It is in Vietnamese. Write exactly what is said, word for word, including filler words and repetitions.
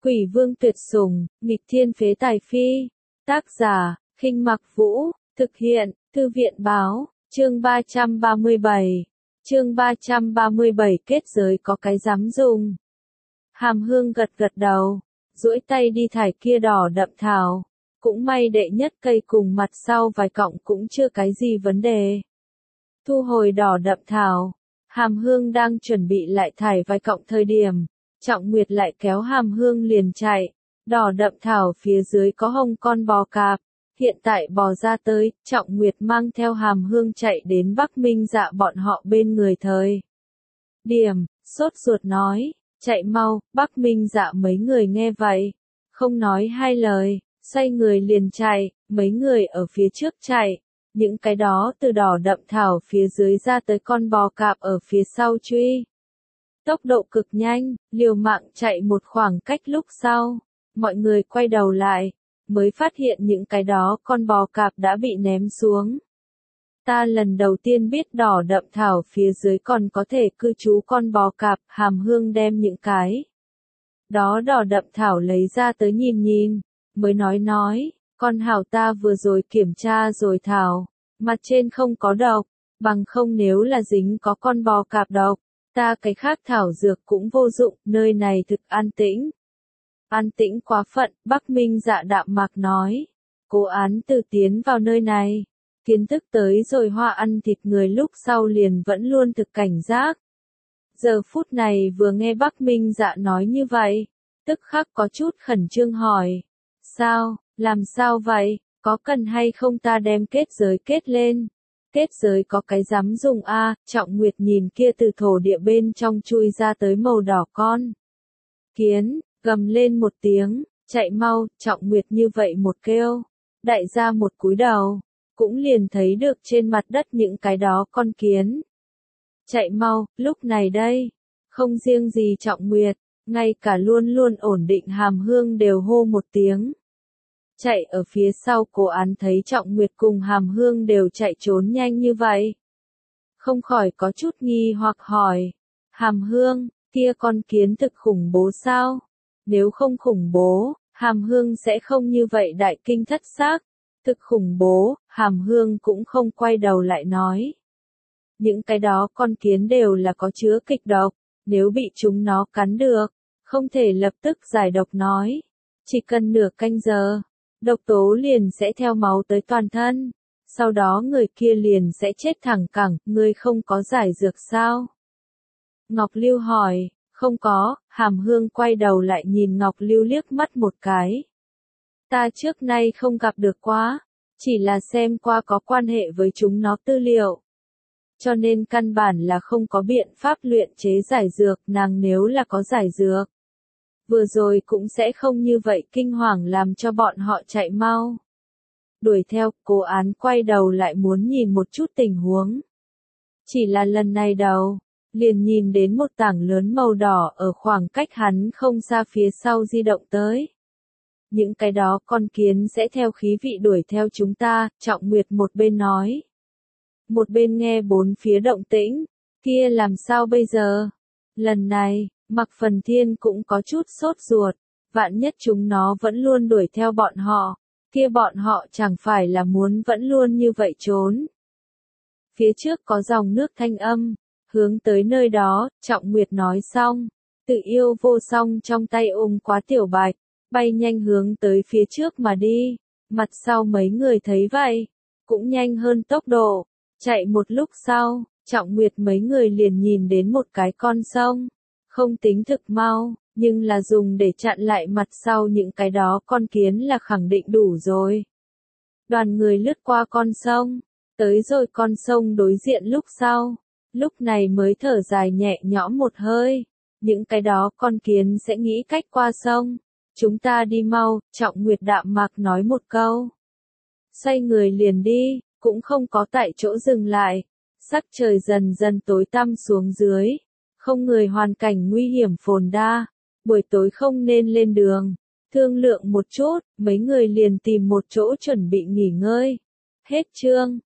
Quỷ vương tuyệt sủng, nghịch thiên phế tài phi. Tác giả, Khinh Mặc Vũ, thực hiện, Thư viện báo, chương ba trăm ba mươi bảy. Chương ba trăm ba mươi bảy kết giới có cái dám dùng. Hàm Hương gật gật đầu, duỗi tay đi thải kia đỏ đậm thảo. Cũng may đệ nhất cây cùng mặt sau vài cọng cũng chưa cái gì vấn đề. Thu hồi đỏ đậm thảo, Hàm Hương đang chuẩn bị lại thải vài cọng thời điểm. Trọng Nguyệt lại kéo Hàm Hương liền chạy, đỏ đậm thảo phía dưới có hồng con bò cạp, hiện tại bò ra tới, Trọng Nguyệt mang theo Hàm Hương chạy đến Bắc Minh Dạ bọn họ bên người thời. Điểm, sốt ruột nói, chạy mau, Bắc Minh Dạ mấy người nghe vậy, không nói hai lời, xoay người liền chạy, mấy người ở phía trước chạy, những cái đó từ đỏ đậm thảo phía dưới ra tới con bò cạp ở phía sau truy. Tốc độ cực nhanh, liều mạng chạy một khoảng cách lúc sau, mọi người quay đầu lại, mới phát hiện những cái đó con bò cạp đã bị ném xuống. Ta lần đầu tiên biết đỏ đậm thảo phía dưới còn có thể cư trú con bò cạp. Hàm Hương đem những cái đó đỏ đậm thảo lấy ra tới nhìn nhìn, mới nói nói, con hảo ta vừa rồi kiểm tra rồi thảo, mặt trên không có độc, bằng không nếu là dính có con bò cạp độc. Ta cái khác thảo dược cũng vô dụng, nơi này thực an tĩnh. An tĩnh quá phận, Bắc Minh Dạ đạm mạc nói. Cố án từ tiến vào nơi này. Kiến thức tới rồi hoa ăn thịt người lúc sau liền vẫn luôn thực cảnh giác. Giờ phút này vừa nghe Bắc Minh Dạ nói như vậy, tức khắc có chút khẩn trương hỏi. Sao, làm sao vậy, có cần hay không ta đem kết giới kết lên? Kết giới có cái dám dùng a? À, Trọng Nguyệt nhìn kia từ thổ địa bên trong chui ra tới màu đỏ con kiến, gầm lên một tiếng, chạy mau. Trọng Nguyệt như vậy một kêu, đại gia một cúi đầu, cũng liền thấy được trên mặt đất những cái đó con kiến. Chạy mau, lúc này đây, không riêng gì Trọng Nguyệt, ngay cả luôn luôn ổn định Hàm Hương đều hô một tiếng. Chạy ở phía sau Cố án thấy Trọng Nguyệt cùng Hàm Hương đều chạy trốn nhanh như vậy. Không khỏi có chút nghi hoặc hỏi. Hàm Hương, kia con kiến thực khủng bố sao? Nếu không khủng bố, Hàm Hương sẽ không như vậy đại kinh thất xác. Thực khủng bố, Hàm Hương cũng không quay đầu lại nói. Những cái đó con kiến đều là có chứa kịch độc, nếu bị chúng nó cắn được, không thể lập tức giải độc nói. Chỉ cần nửa canh giờ. Độc tố liền sẽ theo máu tới toàn thân, sau đó người kia liền sẽ chết thẳng cẳng. Ngươi không có giải dược sao? Ngọc Lưu hỏi. Không có. Hàm Hương quay đầu lại nhìn Ngọc Lưu liếc mắt một cái. Ta trước nay không gặp được quá, chỉ là xem qua có quan hệ với chúng nó tư liệu. Cho nên căn bản là không có biện pháp luyện chế giải dược. Nàng nếu là có giải dược, vừa rồi cũng sẽ không như vậy kinh hoàng làm cho bọn họ chạy mau. Đuổi theo, Cố án quay đầu lại muốn nhìn một chút tình huống. Chỉ là lần này đầu, liền nhìn đến một tảng lớn màu đỏ ở khoảng cách hắn không xa phía sau di động tới. Những cái đó con kiến sẽ theo khí vị đuổi theo chúng ta, Trọng Nguyệt một bên nói. Một bên nghe bốn phía động tĩnh, kia làm sao bây giờ? Lần này, Mạc Phần Thiên cũng có chút sốt ruột, vạn nhất chúng nó vẫn luôn đuổi theo bọn họ, kia bọn họ chẳng phải là muốn vẫn luôn như vậy trốn. Phía trước có dòng nước thanh âm, hướng tới nơi đó. Trọng Nguyệt nói xong, Tự Yêu Vô Song trong tay ôm quá Tiểu Bạch, bay nhanh hướng tới phía trước mà đi. Mặt sau mấy người thấy vậy, cũng nhanh hơn tốc độ, chạy một lúc sau, Trọng Nguyệt mấy người liền nhìn đến một cái con sông. Không tính thực mau, nhưng là dùng để chặn lại mặt sau những cái đó con kiến là khẳng định đủ rồi. Đoàn người lướt qua con sông, tới rồi con sông đối diện lúc sau, lúc này mới thở dài nhẹ nhõm một hơi. Những cái đó con kiến sẽ nghĩ cách qua sông. Chúng ta đi mau, Trọng Nguyệt đạm mạc nói một câu. Xoay người liền đi, cũng không có tại chỗ dừng lại. Sắc trời dần dần tối tăm xuống dưới. Không người hoàn cảnh nguy hiểm phồn đa, buổi tối không nên lên đường. Thương lượng một chút, mấy người liền tìm một chỗ chuẩn bị nghỉ ngơi. Hết chương.